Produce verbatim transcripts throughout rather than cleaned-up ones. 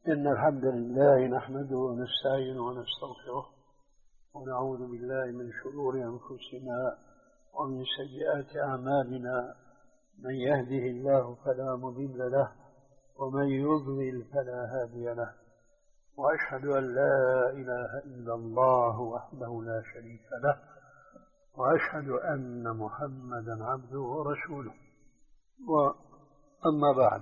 إن الحمد لله نحمده ونستعينه ونستغفره ونعوذ بالله من شرور أنفسنا ومن سيئات أعمالنا. من يهده الله فلا مضل له ومن يضلل فلا هادي له، وأشهد أن لا إله إلا الله وحده لا شريك له، وأشهد أن محمدا عبده ورسوله. وأما بعد،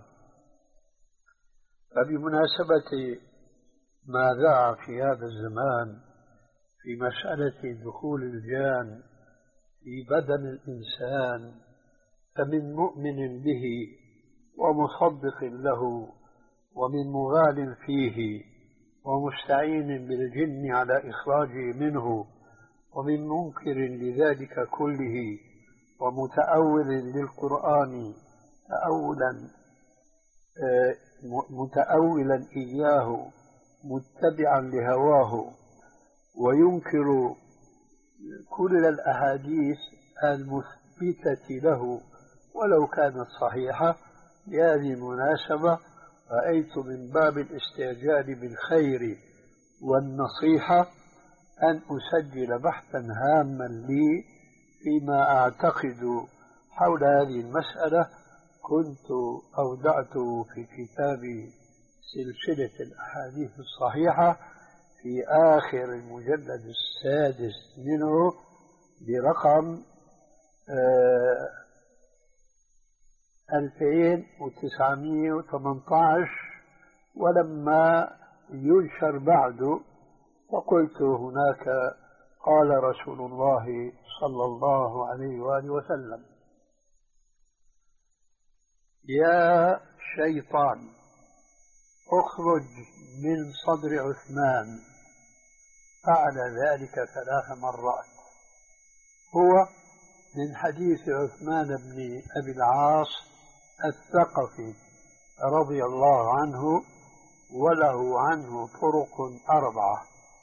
فبمناسبة ما ذاع في هذا الزمان في مسألة دخول الجان في بدن الإنسان، فمن مؤمن به ومصدق له، ومن مغال فيه ومستعين بالجن على إخراجه منه، ومن منكر لذلك كله ومتأول للقرآن تأولا متأولا إياه متبعا لهواه، وينكر كل الأحاديث المثبتة له ولو كانت صحيحة. بهذه المناسبة رأيت من باب الاستعجال بالخير والنصيحة أن أسجل بحثا هاما لي فيما أعتقد حول هذه المسألة، كنت أودعته في كتاب سلسلة الأحاديث الصحيحة في آخر المجلد السادس منه برقم ألفين وتسعمائة وثمانية عشر، ولما ينشر بعد فقلت هناك قال رسول الله صلى الله عليه وآله وسلم: يا شيطان اخرج من صدر عثمان. فعل ذلك ثلاث مرات. هو من حديث عثمان بن أبي العاص الثقفي رضي الله عنه، وله عنه طرق أربعة.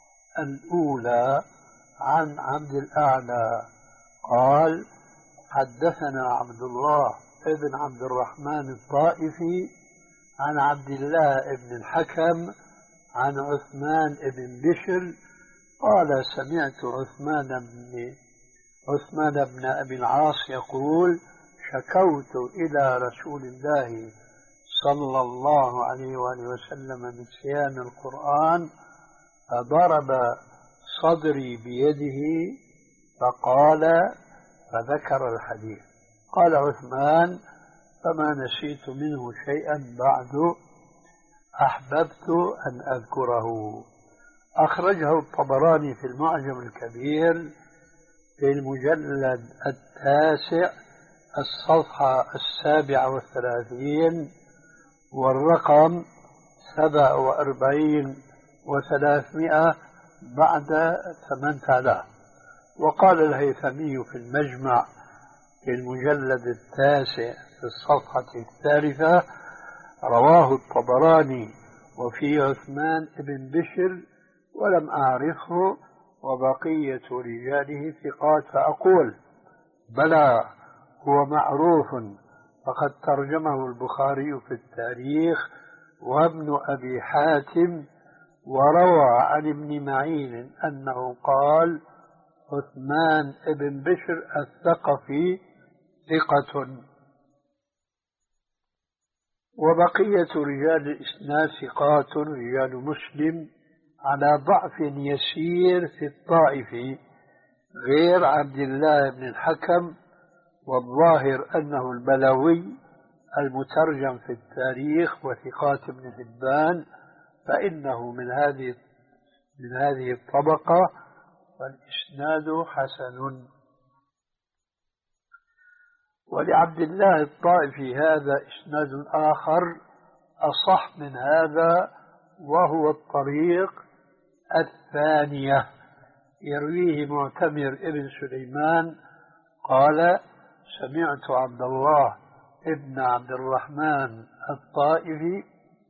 الأولى عن عبد الأعلى قال: حدثنا عبد الله ابن عبد الرحمن الطائفي عن عبد الله ابن الحكم عن عثمان ابن بشر قال: سمعت عثمان بن عثمان بن أبي العاص يقول: شكوت إلى رسول الله صلى الله عليه وآله وسلم نسيان القرآن، فضرب صدري بيده فقال، فذكر الحديث. قال عثمان: فما نسيت منه شيئا بعد، أحببت أن أذكره. أخرجه الطبراني في المعجم الكبير في المجلد التاسع الصفحة السابعة والثلاثين والرقم سبع وأربعين وثلاثمائة بعد ثمانية آلاف. وقال الهيثمي في المجمع في المجلد التاسع في الصفحة الثالثة: رواه الطبراني وفي عثمان بن بشر ولم أعرفه وبقية رجاله ثقات. فأقول: بلى، هو معروف، فقد ترجمه البخاري في التاريخ وابن أبي حاتم، وروى عن ابن معين أنه قال: عثمان بن بشر الثقفي ثقة. وبقية رجال الإسناد ثقات رجال مسلم على ضعف يسير في الطائفي غير عبد الله بن الحكم، والظاهر أنه البلوي المترجم في التاريخ وثقات ابن حبان، فإنه من هذه من هذه الطبقة، والإسناد حسن. ولعبد الله الطائفي هذا إسناد آخر أصح من هذا، وهو الطريق الثانية، يرويه معتمر ابن سليمان قال: سمعت عبد الله ابن عبد الرحمن الطائفي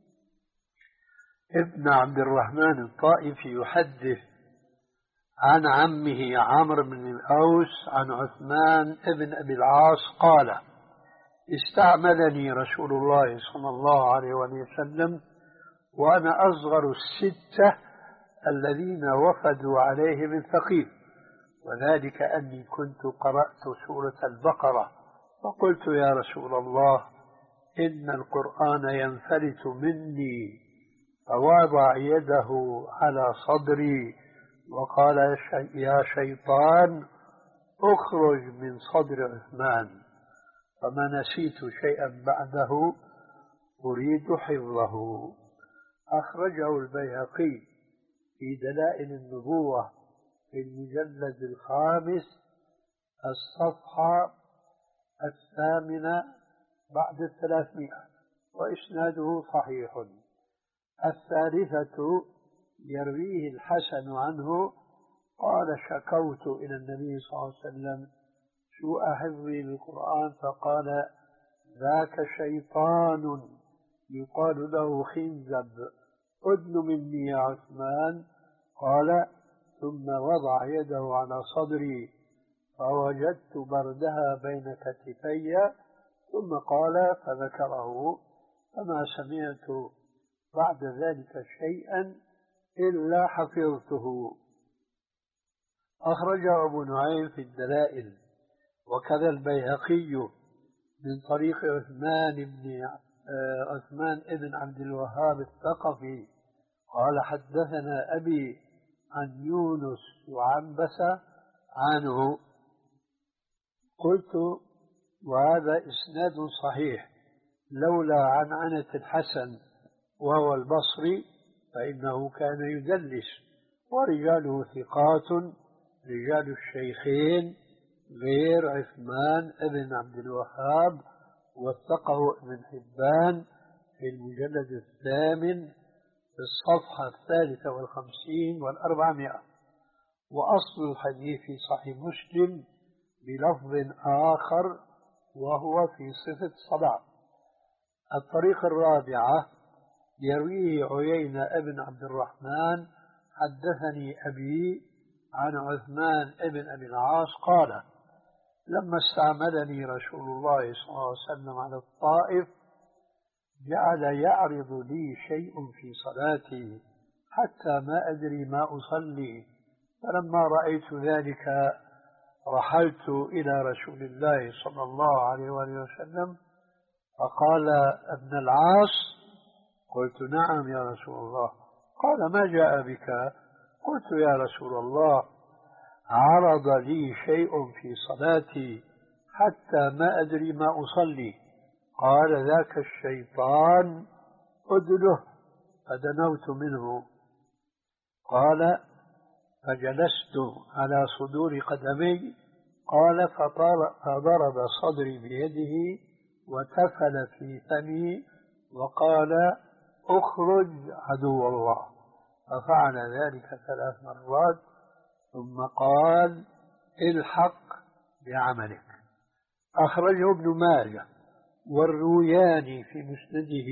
ابن عبد الرحمن الطائفي يحدث عن عمه عمرو بن الأوس عن عثمان ابن أبي العاص قال: استعملني رسول الله صلى الله عليه وسلم وأنا أصغر الستة الذين وفدوا عليه من ثقيف، وذلك أني كنت قرأت سورة البقرة فقلت يا رسول الله إن القرآن ينفلت مني، فوضع يده على صدري وقال يا شيطان اخرج من صدر عثمان، فما نسيت شيئا بعده أريد حفظه. أخرجه البيهقي في دلائل النبوة في المجلد الخامس الصفحة الثامنة بعد الثلاثمائة، وإسناده صحيح. الثالثة يرويه الحسن عنه قال شكوت إلى النبي صلى الله عليه وسلم سوء حفظي للقرآن فقال ذاك شيطان يقال له خنزب، أدن مني يا عثمان. قال ثم وضع يده على صدري فوجدت بردها بين كتفي، ثم قال فذكره، فما سمعت بعد ذلك شيئا إلا حفظته. أخرجه أبو نعيم في الدلائل، وكذا البيهقي من طريق عثمان بن عثمان ابن عبد الوهاب الثقفي قال حدثنا أبي عن يونس وعنبسة عنه. قلت وهذا إسناد صحيح لولا عنعنة الحسن وهو البصري فإنه كان يدلس، ورجاله ثقات رجال الشيخين غير عثمان ابن عبد الوهاب، وثقه ابن حبان في المجلد الثامن في الصفحة الثالثة والخمسين والأربعمائة. وأصل الحديث في صحيح مسلم بلفظ آخر وهو في صفة الصلاة. الطريقة الرابعة يرويه عيينة ابن عبد الرحمن حدثني أبي عن عثمان ابن أبي العاص قال لما استعملني رسول الله صلى الله عليه وسلم على الطائف جعل يعرض لي شيء في صلاتي حتى ما أدري ما أصلي، فلما رأيت ذلك رحلت إلى رسول الله صلى الله عليه وآله وسلم فقال ابن العاص، قلت نعم يا رسول الله. قال ما جاء بك؟ قلت يا رسول الله عرض لي شيء في صلاتي حتى ما أدري ما أصلي. قال ذاك الشيطان أدله، فدنوت منه. قال فجلست على صدور قدمي. قال فضرب صدري بيده وتفل في فمي وقال اخرج عدو الله، ففعل ذلك ثلاث مرات ثم قال الحق بعملك. أخرجه ابن ماجه والروياني في مسنده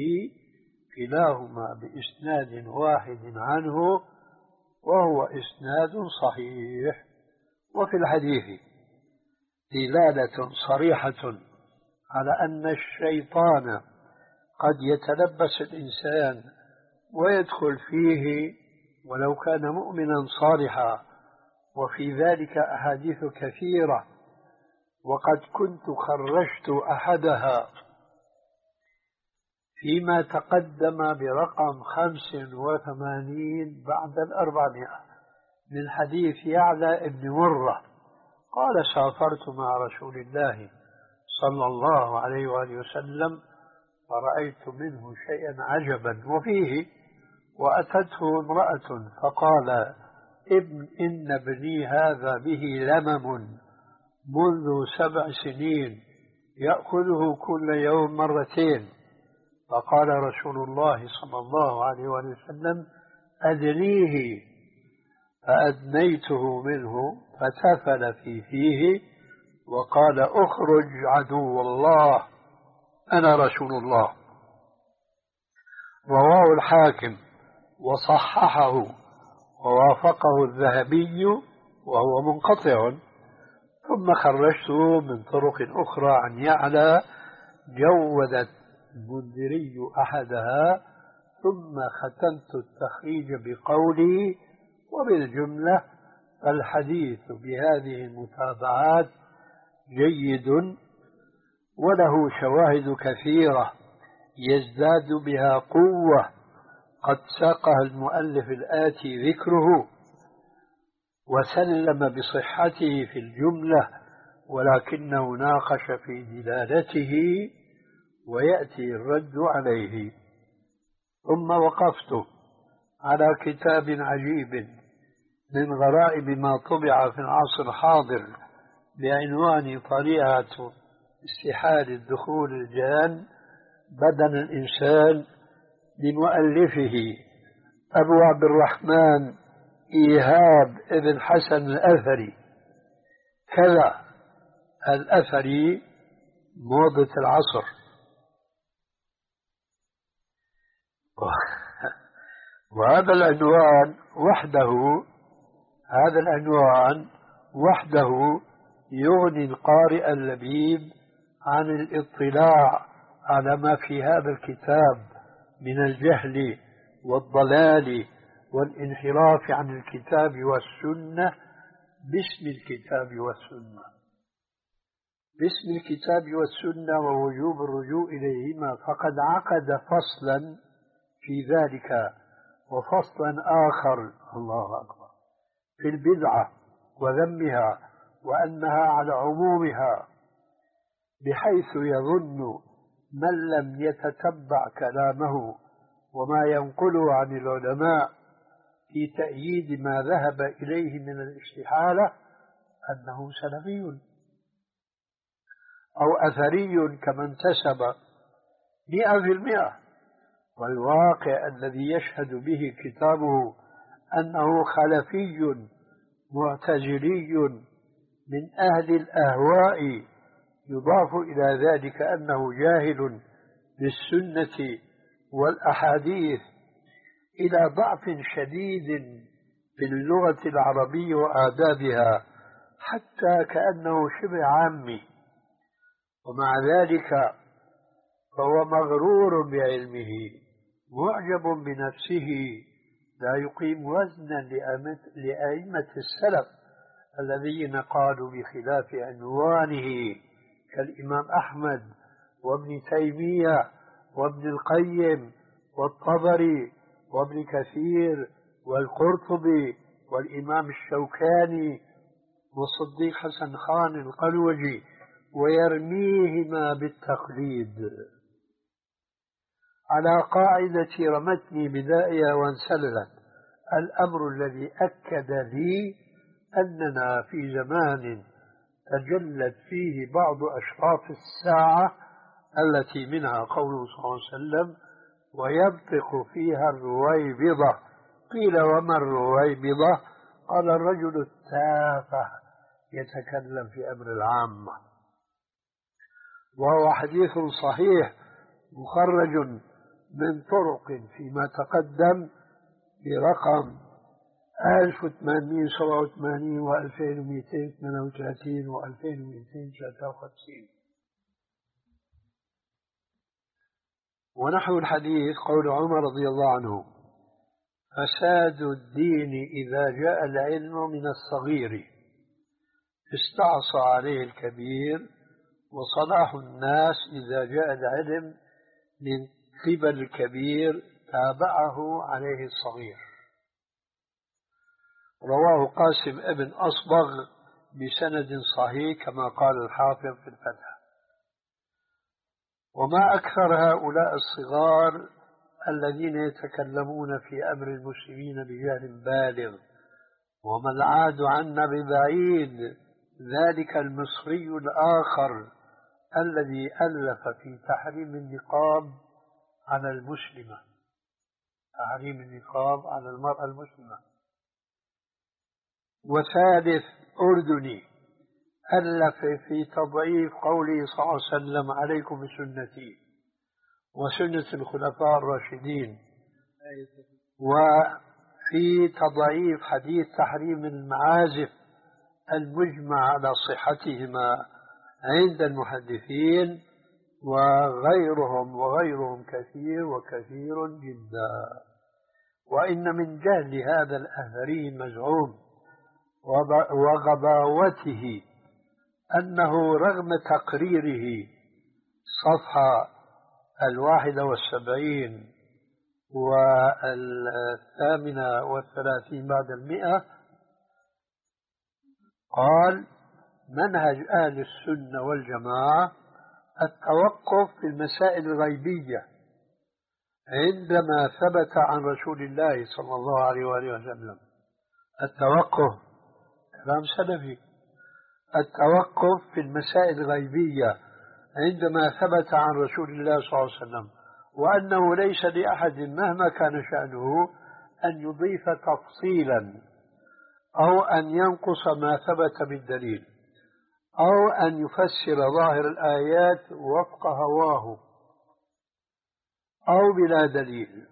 كلاهما بإسناد واحد عنه وهو إسناد صحيح. وفي الحديث دلالة صريحة على أن الشيطان قد يتلبس الإنسان ويدخل فيه ولو كان مؤمنا صالحا، وفي ذلك أحاديث كثيرة، وقد كنت خرجت أحدها فيما تقدم برقم خمس وثمانين بعد الأربعمائة من حديث يعلى ابن مرة قال سافرت مع رسول الله صلى الله عليه وآله وسلم فرأيت منه شيئا عجبا وفيه وأتته امرأة فقال ابن إن ابني هذا به لمم منذ سبع سنين يأخذه كل يوم مرتين. فقال رسول الله صلى الله عليه وسلم أدنيه، فأدنيته منه فتفل في فيه وقال اخرج عدو الله أنا رسول الله. رواه الحاكم وصححه ووافقه الذهبي وهو منقطع. ثم خرجته من طرق أخرى عن يعلى جودت المنذري أحدها ثم ختمت التخريج بقولي: وبالجملة الحديث بهذه المتابعات جيد وله شواهد كثيرة يزداد بها قوة قد ساقها المؤلف الآتي ذكره، وسلم بصحته في الجملة، ولكنه ناقش في دلالته ويأتي الرد عليه. ثم وقفت على كتاب عجيب من غرائب ما طبع في العصر الحاضر بعنوان طريقة استحال الدخول الجان بدن الإنسان لمؤلفه أبو عبد الرحمن إيهاب ابن حسن الأثري. كذا الأثري موضة العصر. وهذا العنوان وحده هذا العنوان وحده يغني القارئ اللبيب عن الاطلاع على ما في هذا الكتاب من الجهل والضلال والانحراف عن الكتاب والسنة باسم الكتاب والسنة باسم الكتاب والسنة ووجوب الرجوع إليهما، فقد عقد فصلا في ذلك وفصلا آخر، الله أكبر، في البدعة وذمها وأنها على عمومها، بحيث يظن من لم يتتبع كلامه وما ينقله عن العلماء في تأييد ما ذهب إليه من الاستحالة أنه سلفي أو أثري كما انتسب مئة في المئة. والواقع الذي يشهد به كتابه أنه خلفي معتزلي من أهل الأهواء، يضاف إلى ذلك أنه جاهل بالسنة والأحاديث إلى ضعف شديد في اللغة العربية وآدابها، حتى كأنه شبه عامي، ومع ذلك فهو مغرور بعلمه معجب بنفسه، لا يقيم وزنا لأئمة السلف الذين قالوا بخلاف عنوانه كالإمام أحمد وابن تيمية وابن القيم والطبري وابن كثير والقرطبي والإمام الشوكاني والصديق حسن خان القلوجي، ويرميهما بالتقليد على قاعدة رمتني بدائها وانسللت. الأمر الذي أكد لي أننا في زمان تجلت فيه بعض أشراط الساعة التي منها قوله صلى الله عليه وسلم: ويبطق فيها الرويبضة. قيل: وما الرويبضة؟ قال: الرجل التافه يتكلم في أمر العامة. وهو حديث صحيح مخرج من طرق فيما تقدم برقم ألف وثمانمئة وسبعة وثمانين وألفين ومئتين وثمانية وثلاثين وألفين ومئتين وثلاثة وخمسين. ونحو الحديث قول عمر رضي الله عنه: فساد الدين إذا جاء العلم من الصغير استعصى عليه الكبير، وصلاح الناس إذا جاء العلم من قبل الكبير تابعه عليه الصغير. رواه قاسم ابن أصبغ بسند صحيح كما قال الحافظ في الفتح. وما أكثر هؤلاء الصغار الذين يتكلمون في أمر المسلمين بجهل بالغ، وما العاد عنا ببعيد ذلك المصري الآخر الذي ألف في تحريم النقاب على المسلمة، تحريم النقاب على المرأة المسلمة. وثالث أردني ألف في تضعيف قوله صلى الله عليه وسلم: عليكم بسنتي وسنة الخلفاء الراشدين، وفي تضعيف حديث تحريم المعازف المجمع على صحتهما عند المحدثين، وغيرهم وغيرهم كثير وكثير جدا. وإن من جهل هذا الأثري المزعوم وغباوته أنه رغم تقريره صفحة الواحدة والسبعين والثامنة والثلاثين بعد المئة قال: منهج أهل السنة والجماعة التوقف في المسائل الغيبية عندما ثبت عن رسول الله صلى الله عليه وآله وسلم. التوقف كلام سلفي، التوقف في المسائل الغيبية عندما ثبت عن رسول الله صلى الله عليه وسلم، وأنه ليس لأحد مهما كان شأنه أن يضيف تفصيلا أو أن ينقص ما ثبت بالدليل أو أن يفسر ظاهر الآيات وفق هواه أو بلا دليل.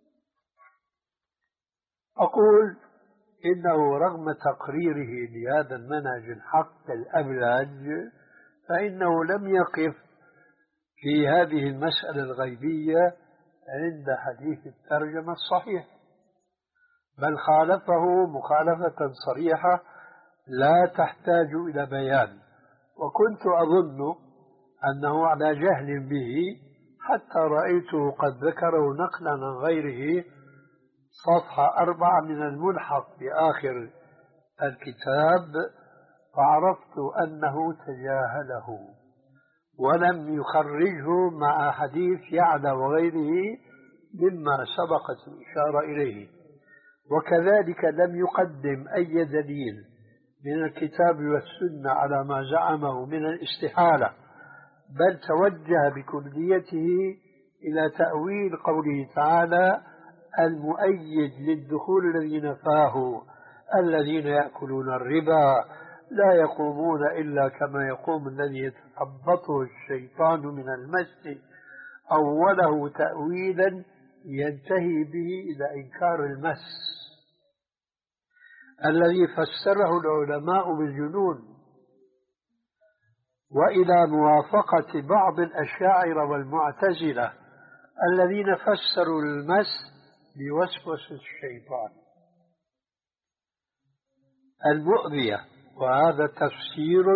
أقول إنه رغم تقريره لهذا المنهج الحق الأبلج فإنه لم يقف في هذه المسألة الغيبية عند حديث الترجمة الصحيح، بل خالفه مخالفة صريحة لا تحتاج إلى بيان. وكنت أظن أنه على جهل به حتى رأيته قد ذكره نقلا عن غيره صفحة أربعة من الملحق بآخر الكتاب، فعرفت أنه تجاهله ولم يخرجه مع حديث يعلى وغيره مما سبقت الإشارة إليه. وكذلك لم يقدم أي دليل من الكتاب والسنة على ما زعمه من الاستحالة، بل توجه بكليته إلى تأويل قوله تعالى المؤيد للدخول الذي نفاه: الذين يأكلون الربا لا يقومون إلا كما يقوم الذي يتخبطه الشيطان من المس، أوله تأويلا ينتهي به إلى إنكار المس الذي فسره العلماء بالجنون، وإلى موافقة بعض الأشاعرة والمعتزلة الذين فسروا المس بوسوسة الشيطان المؤذية، وهذا تفسير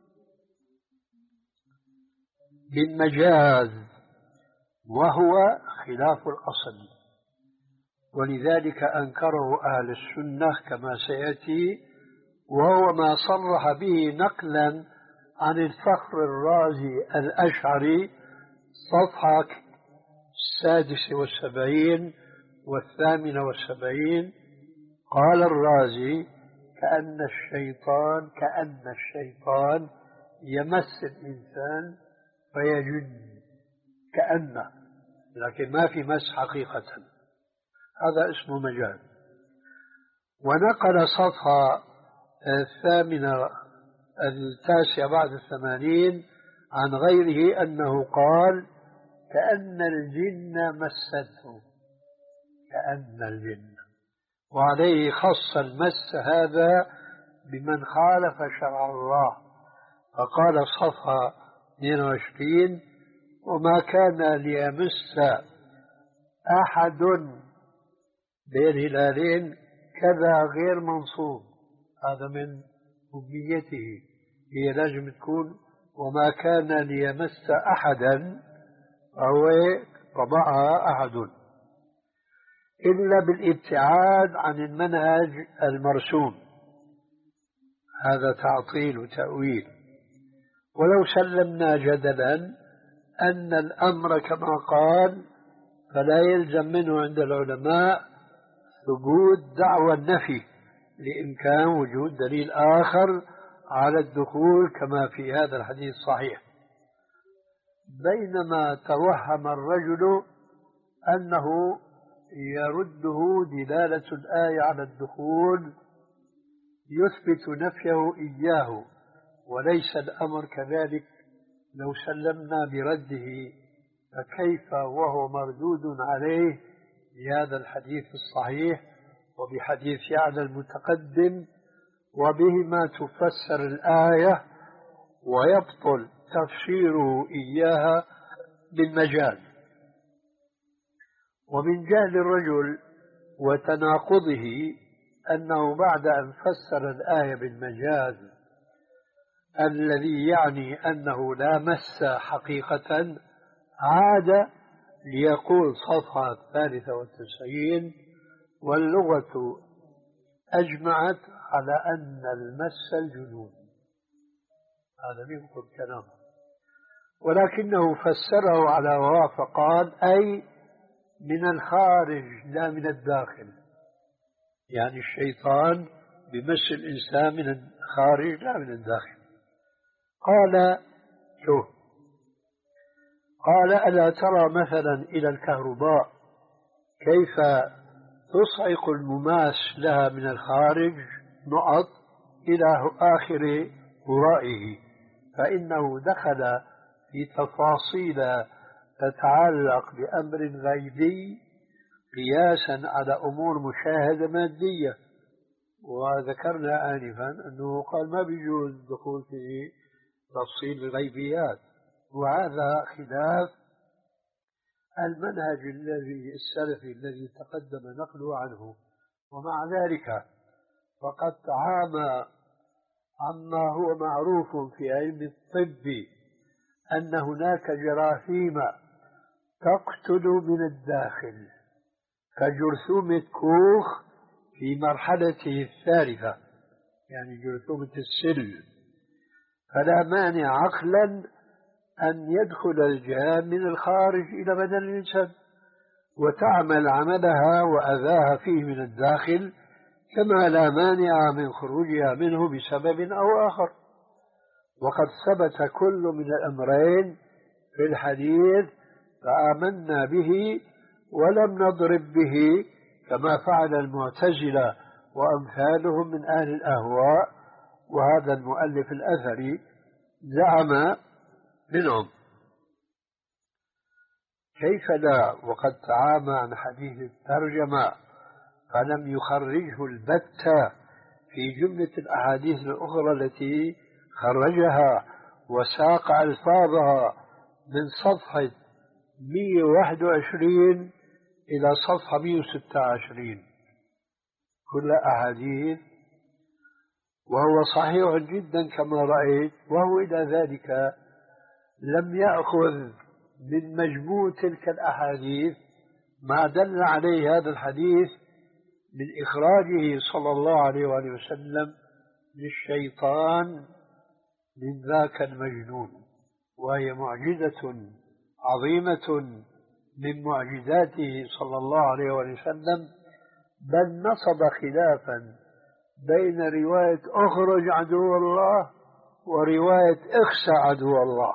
بالمجاز وهو خلاف الأصل، ولذلك أنكره أهل السنة كما سيأتي، وهو ما صرح به نقلا عن الفخر الرازي الأشعري صفحة السادسة والسبعين والثامنة والسبعين. قال الرازي: كأن الشيطان كأن الشيطان يمس الإنسان فيجن، كأنه، لكن ما في مس حقيقة، هذا اسمه مجال. ونقل صفحة الثامنة التاسعة بعد الثمانين عن غيره أنه قال: كأن الجن مسته، كأن الجن، وعليه خص المس هذا بمن خالف شرع الله، فقال صفحة اثنين وعشرين: وما كان ليمس أحد بين هلالين كذا غير منصوب، هذا من أمنيته، هي لازم تكون وما كان ليمس أحدا، أو طبعها أحد، إلا بالابتعاد عن المنهج المرسوم. هذا تعطيل وتأويل. ولو سلمنا جدلا أن الأمر كما قال، فلا يلزم منه عند العلماء ثبوت دعوى النفي لإمكان وجود دليل آخر على الدخول كما في هذا الحديث الصحيح، بينما توهم الرجل أنه يرده دلالة الآية على الدخول يثبت نفيه إياه، وليس الأمر كذلك. لو سلمنا برده فكيف وهو مردود عليه بهذا الحديث الصحيح وبحديث يعلى المتقدم، وبهما تفسر الآية ويبطل تفسيره إياها بالمجاز. ومن جهل الرجل وتناقضه أنه بعد أن فسر الآية بالمجاز الذي يعني أنه لا مس حقيقة، عاد ليقول صفحة الثالثة والتسعين: واللغة أجمعت على أن المس الجنون. هذا ينقض كلامه، ولكنه فسره على هواه فقال: أي من الخارج لا من الداخل، يعني الشيطان بمس الإنسان من الخارج لا من الداخل. قال: شوف، قال: ألا ترى مثلا إلى الكهرباء كيف تصعق المماس لها من الخارج نقط إلى آخر ورائه، فإنه دخل في تفاصيل تتعلق بأمر غيبي قياسا على أمور مشاهدة مادية. وذكرنا آنفا أنه قال ما بيجوز الدخول في تفصيل الغيبيات، وهذا خلاف المنهج الذي السلفي الذي تقدم نقله عنه. ومع ذلك فقد تعامى عما هو معروف في علم الطب أن هناك جراثيم تقتل من الداخل كجرثومة كوخ في مرحلته الثالثة، يعني جرثومة السل، فلا مانع عقلا أن يدخل الجان من الخارج إلى بدن الإنسان وتعمل عملها وأذاها فيه من الداخل، كما لا مانع من خروجها منه بسبب أو آخر. وقد ثبت كل من الأمرين في الحديث فآمنا به ولم نضرب به كما فعل المعتزلة وأمثالهم من أهل الأهواء. وهذا المؤلف الأثري زعم منهم. كيف لا وقد تعامى عن حديث الترجمة فلم يخرجه البتة في جملة الأحاديث الأخرى التي خرجها وساق ألفاظها من صفحة مئة وواحد وعشرين إلى صفحة مئة وستة وعشرين كل أحاديث، وهو صحيح جدا كما رأيت. وهو إلى ذلك لم يأخذ من مجموع تلك الأحاديث ما دل عليه هذا الحديث من إخراجه صلى الله عليه وآله وسلم للشيطان من ذاك المجنون، وهي معجزة عظيمة من معجزاته صلى الله عليه وآله وسلم. بل نصب خلافا بين رواية أخرج عدو الله ورواية اخشى عدو الله.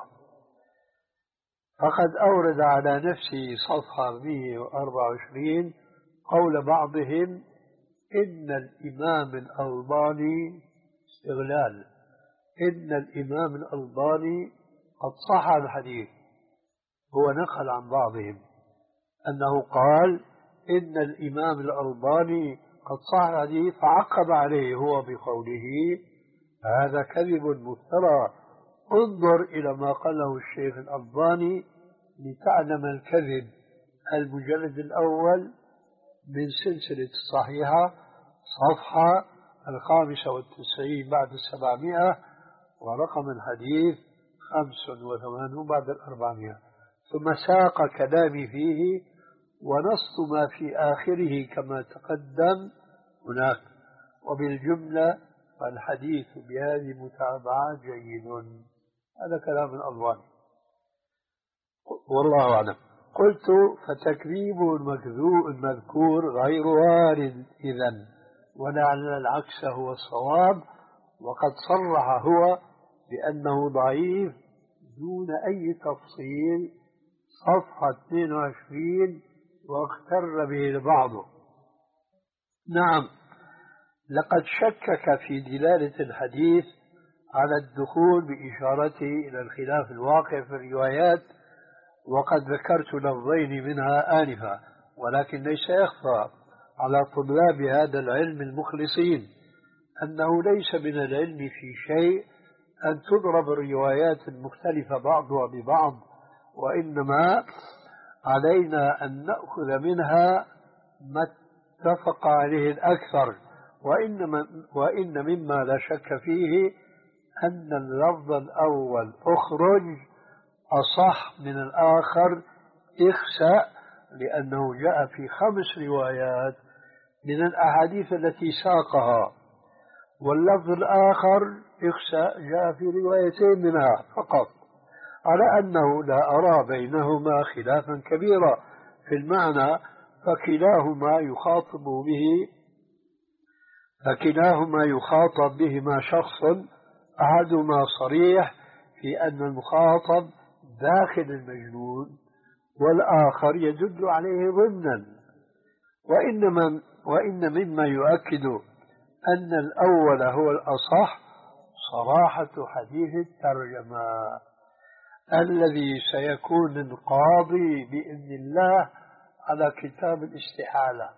فقد أورد على نفسه صفحة مئة وأربعة وعشرين قول بعضهم إن الإمام الألباني استغلال إن الإمام الألباني قد صح الحديث. هو نقل عن بعضهم أنه قال إن الإمام الألباني قد صح الحديث، فعقب عليه هو بقوله هذا كذب مفترى، انظر إلى ما قاله الشيخ الألباني لتعلم الكذب، المجلد الأول من سلسلة الصحيحة صفحة الخامسة والتسعين بعد السبعمائة، ورقم الحديث خمس وثمانون بعد الأربعمائة. ثم ساق كلامي فيه ونص ما في آخره كما تقدم هناك. وبالجملة فالحديث بهذه المتابعة جيد. هذا كلام الألباني والله أعلم. قلت فتكذيب المكذوب المذكور غير وارد إذن، ولعل العكس هو الصواب. وقد صرح هو بأنه ضعيف دون أي تفصيل، صفحة اثنين وعشرين، واغتر به البعض. نعم، لقد شكك في دلالة الحديث على الدخول بإشارته إلى الخلاف الواقع في الروايات، وقد ذكرت لفظين منها آنفا، ولكن ليس يخفى على طلاب هذا العلم المخلصين أنه ليس من العلم في شيء أن تضرب الروايات المختلفة بعضها ببعض وإنما علينا أن نأخذ منها ما اتفق عليه الأكثر. وإنما وإن مما لا شك فيه أن اللفظ الأول أخرج أصح من الآخر اخسأ، لأنه جاء في خمس روايات من الأحاديث التي ساقها، واللفظ الآخر اخسأ جاء في روايتين منها فقط، على أنه لا أرى بينهما خلافا كبيرا في المعنى، فكلاهما يخاطب به فكلاهما يخاطب بهما شخص، أحدهما صريح في أن المخاطب داخل المجنون، والآخر يدل عليه ضمنا. وإنما وإن مما يؤكد أن الأول هو الأصح صراحة حديث الترجمة الذي سيكون القاضي بإذن الله على كتاب الاستحالة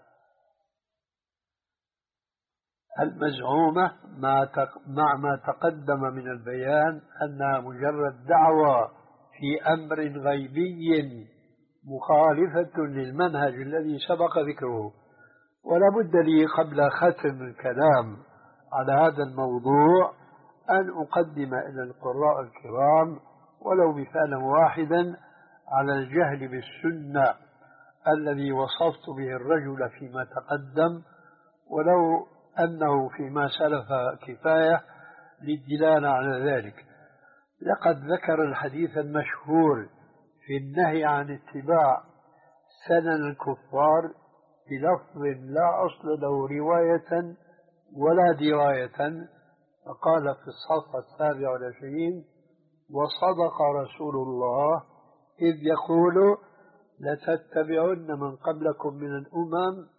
المزعومة مع ما تقدم من البيان أنها مجرد دعوة في أمر غيبي مخالفة للمنهج الذي سبق ذكره. ولا بد لي قبل ختم الكلام على هذا الموضوع أن أقدم إلى القراء الكرام ولو مثالا واحدا على الجهل بالسنة الذي وصفت به الرجل فيما تقدم، ولو أنه فيما سلف كفاية للدلالة على ذلك. لقد ذكر الحديث المشهور في النهي عن اتباع سنن الكفار بلفظ لا أصل له رواية ولا دراية، فقال في الصفحة السابعة والعشرين: وصدق رسول الله إذ يقول لتتبعن من قبلكم من الأمم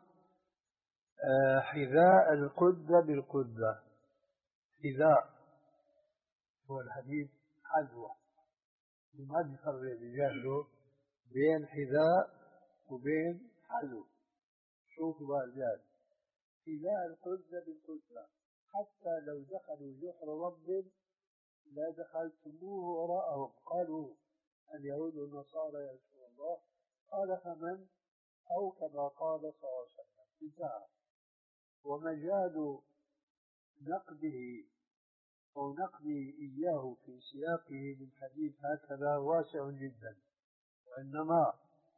حذاء القدة بالقدة. حذاء هو الحديث حذوة، وما نفرق بجهله بين حذاء وبين حذو. شوفوا بقى الجهل، حذاء القدة بالقدة، حتى لو دخلوا جحر رب لا دخلتموه وراءهم. قالوا اليهود والنصارى يا رسول الله، قال فمن؟ أو كما قال صلى الله عليه وسلم. انتهى. ومجال نقده أو نقدي إياه في سياقه من حديث هكذا واسع جدا، وإنما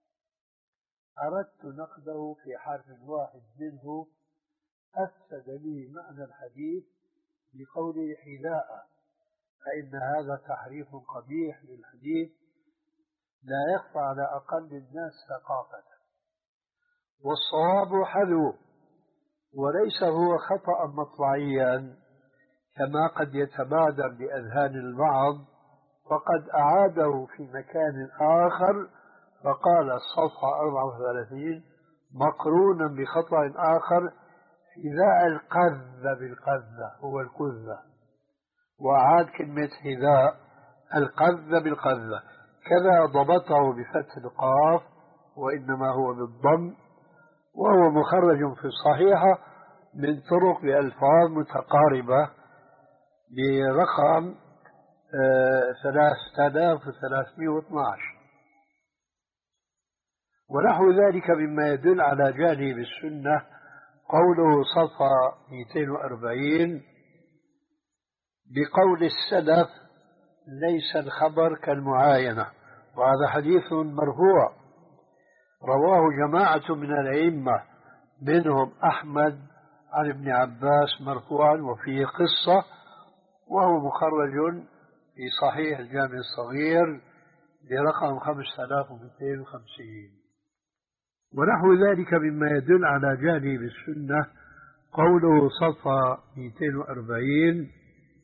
أردت نقده في حرف واحد منه أفسد لي معنى الحديث بقوله حذاء، فإن هذا تحريف قبيح للحديث لا يخفى على أقل الناس ثقافة. والصواب حذو، وليس هو خطأ مطلعيا كما قد يتبادر لأذهان البعض، فقد أعاده في مكان آخر فقال الصفحة أربعة وثلاثين مقرونا بخطأ آخر: حذاء القذة بالقذة هو القذة، وأعاد كلمة حذاء القذة بالقذة، كذا ضبطه بفتح القاف وإنما هو بالضم، وهو مخرج في الصحيحة من طرق بألفاظ متقاربة برقم ثلاثة آلاف وثلاثمائة واثني عشر. ونحو ذلك مما يدل على جهله بالسنة قوله صفحة مئتين وأربعين بقول السلف ليس الخبر كالمعاينة، وهذا حديث مرفوع رواه جماعة من الأئمة منهم أحمد عن ابن عباس مرفوعا وفيه قصة، وهو مخرج في صحيح الجامع الصغير برقم خمسة آلاف ومئتين وخمسين. ونحو ذلك مما يدل على جهله بالسنة قوله صفحة مئتين وأربعين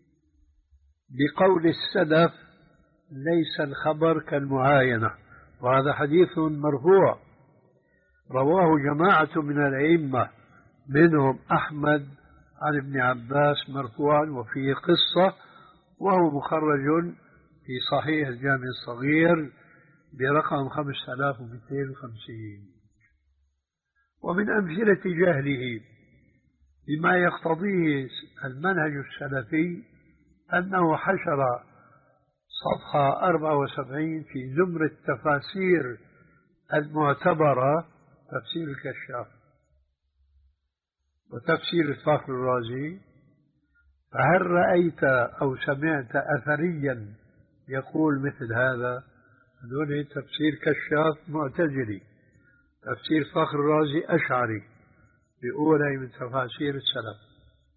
بقول السلف ليس الخبر كالمعاينة، وهذا حديث مرفوع رواه جماعة من الأئمة منهم أحمد عن ابن عباس مرفوعا وفيه قصة، وهو مخرج في صحيح الجامع الصغير برقم خمسة آلاف ومئتين وخمسين. ومن أمثلة جهله بما يقتضيه المنهج السلفي أنه حشر صفحة أربعة وسبعين في زمر التفاسير المعتبرة تفسير الكشاف وتفسير الفخر الرازي. فهل رأيت أو سمعت أثريا يقول مثل هذا؟ هذول تفسير كشاف معتزلي، تفسير فخر الرازي أشعري، بأولى من تفاسير السلف.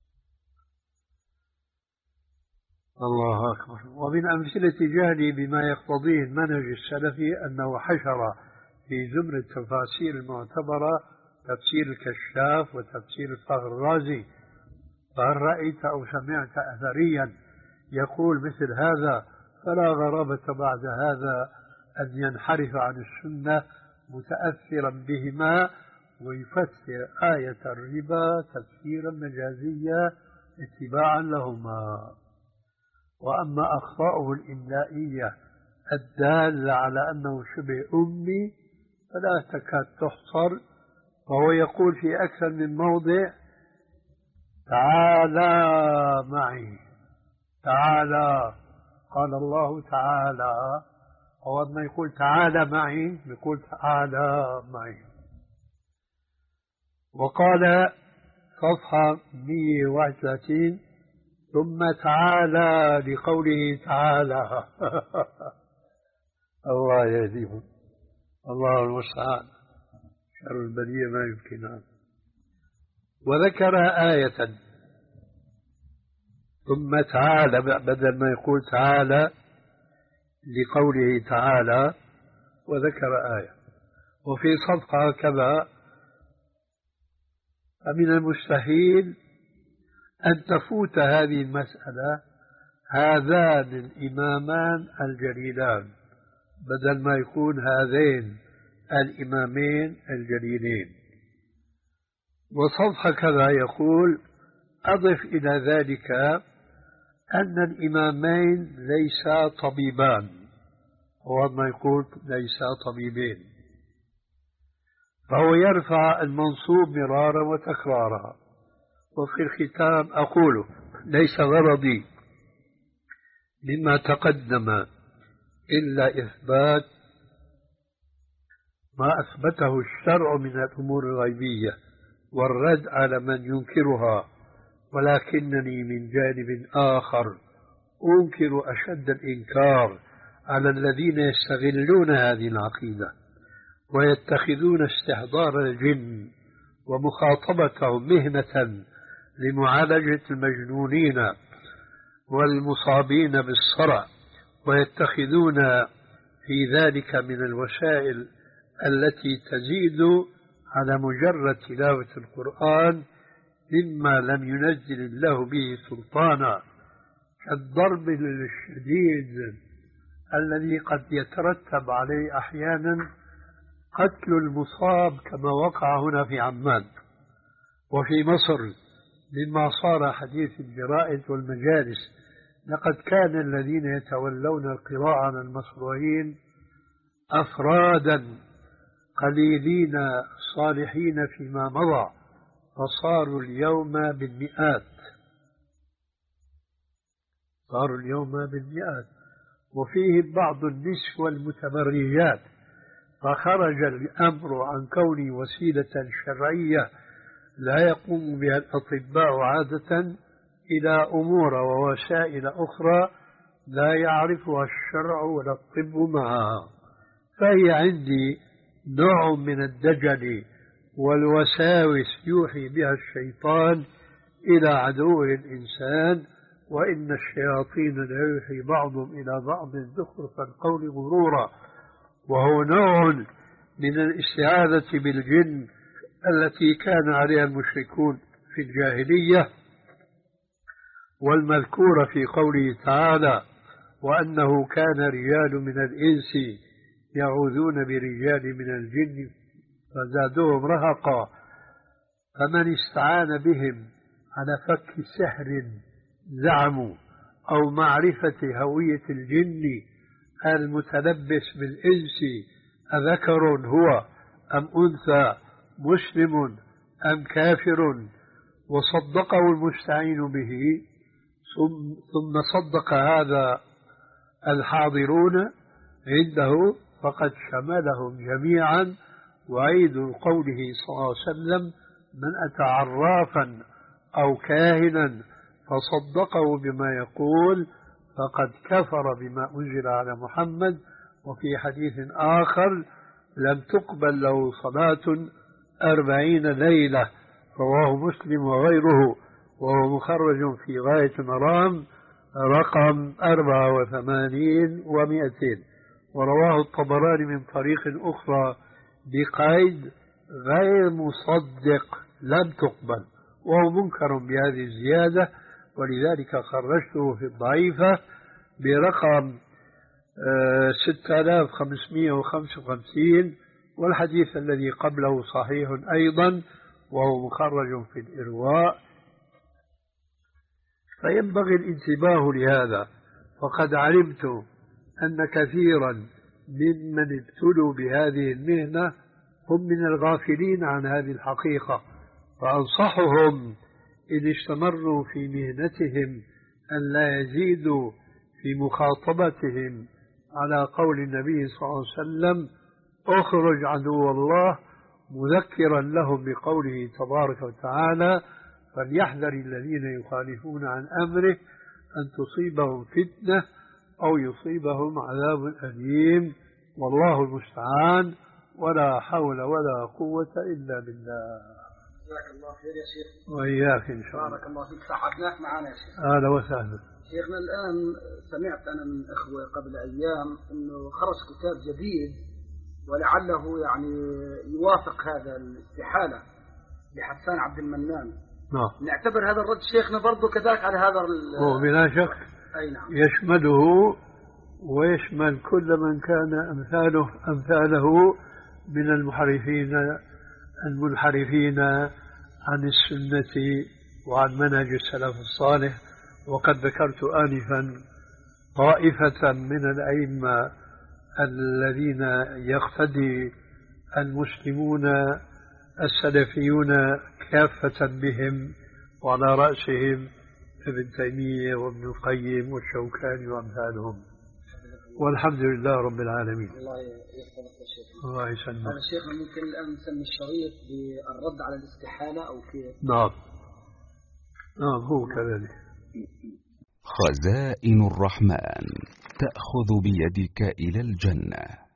الله أكبر. ومن أمثلة جهلي بما يقتضيه المنهج السلفي أنه حشر في زمر التفاسير المعتبرة تفسير الكشاف وتفسير الفخر الرازي. فهل رأيت أو سمعت أثريا يقول مثل هذا؟ فلا غرابة بعد هذا أن ينحرف عن السنة متأثرا بهما ويفسر آية الربا تفسيرا مجازيا اتباعا لهما. وأما أخطاؤه الإملائية الدالة على أنه شبه أمي فلا تكاد تحصر. وهو يقول في أكثر من موضع تعالى معي، تعالى، قال الله تعالى. هو ما يقول تعالى معي يقول تعالى معي. وقال صفحة مئة وواحد وثلاثين ثم تعالى لقوله تعالى. الله يهديهم، الله المستعان، شر البلية ما يمكن. وذكر آية ثم تعالى بدل ما يقول تعالى لقوله تعالى، وذكر آية. وفي صفحة كذا فمن المستحيل أن تفوت هذه المسألة هذان الإمامان الجليلان بدل ما يكون هذين الإمامين الجليلين. وصفحة كذا يقول أضف إلى ذلك أن الإمامين ليسا طبيبان، هو ما يقول ليسا طبيبين، فهو يرفع المنصوب مرارا وتكرارا. وفي الختام أقول ليس غرضي مما تقدم إلا إثبات ما أثبته الشرع من الأمور الغيبية والرد على من ينكرها، ولكنني من جانب آخر أنكر أشد الإنكار على الذين يستغلون هذه العقيدة ويتخذون استحضار الجن ومخاطبتهم مهنة لمعالجة المجنونين والمصابين بالصرع، ويتخذون في ذلك من الوسائل التي تزيد على مجرد تلاوة القرآن مما لم ينزل الله به سلطانا، كالضرب الشديد الذي قد يترتب عليه أحيانا قتل المصاب كما وقع هنا في عمان وفي مصر مما صار حديث الجرائد والمجالس. لقد كان الذين يتولون القراءة على المصروعين أفرادا قليلين صالحين فيما مضى، فصاروا اليوم بالمئات، صاروا اليوم بالمئات، وفيه بعض النسوة المتبرجات. فخرج الأمر عن كونه وسيلة شرعية لا يقوم بها الأطباء عادة إلى أمور ووسائل أخرى لا يعرفها الشرع ولا الطب معها. فهي عندي نوع من الدجل والوساوس يوحي بها الشيطان إلى عدو الإنسان، وإن الشياطين لا يوحي بعضهم إلى بعض زخرف القول غرورا. وهو نوع من الاستعاذة بالجن التي كان عليها المشركون في الجاهلية، والمذكورة في قوله تعالى وأنه كان رجال من الإنس يعوذون برجال من الجن فزادوهم رهقا. فمن استعان بهم على فك سحر زعموا أو معرفة هوية الجن المتلبس بالإنس أذكر هو أم أنثى، مسلم أم كافر، وصدقه المستعين به ثم صدق هذا الحاضرون عنده فقد شملهم جميعا. وعيد قوله صلى الله عليه وسلم: من أتى عرافا أو كاهنا فصدقه بما يقول فقد كفر بما أنزل على محمد. وفي حديث آخر: لم تقبل له صلاة أربعين ليلة، رواه مسلم وغيره، وهو مخرج في غاية مرام رقم أربعة وثمانين ومئتين. ورواه الطبراني من طريق أخرى بقيد غير مصدق لم تقبل، وهو منكر بهذه الزيادة، ولذلك خرجته في الضعيفة برقم ستة آلاف وخمسمائة وخمسة وخمسين. والحديث الذي قبله صحيح أيضا وهو مخرج في الإرواء. فينبغي الانتباه لهذا، فقد علمت أن كثيرا ممن ابتلوا بهذه المهنة هم من الغافلين عن هذه الحقيقة، فأنصحهم إن استمروا في مهنتهم أن لا يزيدوا في مخاطبتهم على قول النبي صلى الله عليه وسلم: اخرج عدو الله، مذكرا لهم بقوله تبارك وتعالى: فليحذر الذين يخالفون عن أمره أن تصيبهم فتنة أو يصيبهم عذاب أليم، والله المستعان، ولا حول ولا قوة إلا بالله. جزاك الله خير يا شيخ. وإياك إن شاء الله. بارك الله فيك، سعدناك معنا يا شيخ. أهلا وسهلا. شيخنا الآن سمعت أنا من أخوة قبل أيام أنه خرج كتاب جديد ولعله يعني يوافق هذا الاستحالة لحسان عبد المنان. نعم. نعتبر هذا الرد شيخنا برضو كذلك على هذا هو بلا شك. أي نعم. يشمله ويشمل كل من كان أمثاله أمثاله من المحرفين المنحرفين عن السنة وعن منهج السلف الصالح. وقد ذكرت آنفا طائفة من الأئمة الذين يقتدي المسلمون السلفيون كافة بهم، وعلى رأسهم ابن تيمية وابن القيم والشوكاني وأمثالهم، والحمد لله رب العالمين. الله يحفظك يا شيخ. الله يسلمك. هذا شيخنا ممكن الآن نسمي الشريط بالرد على الاستحالة أو كيف؟ نعم نعم هو كذلك. خزائن الرحمن تأخذ بيدك إلى الجنة.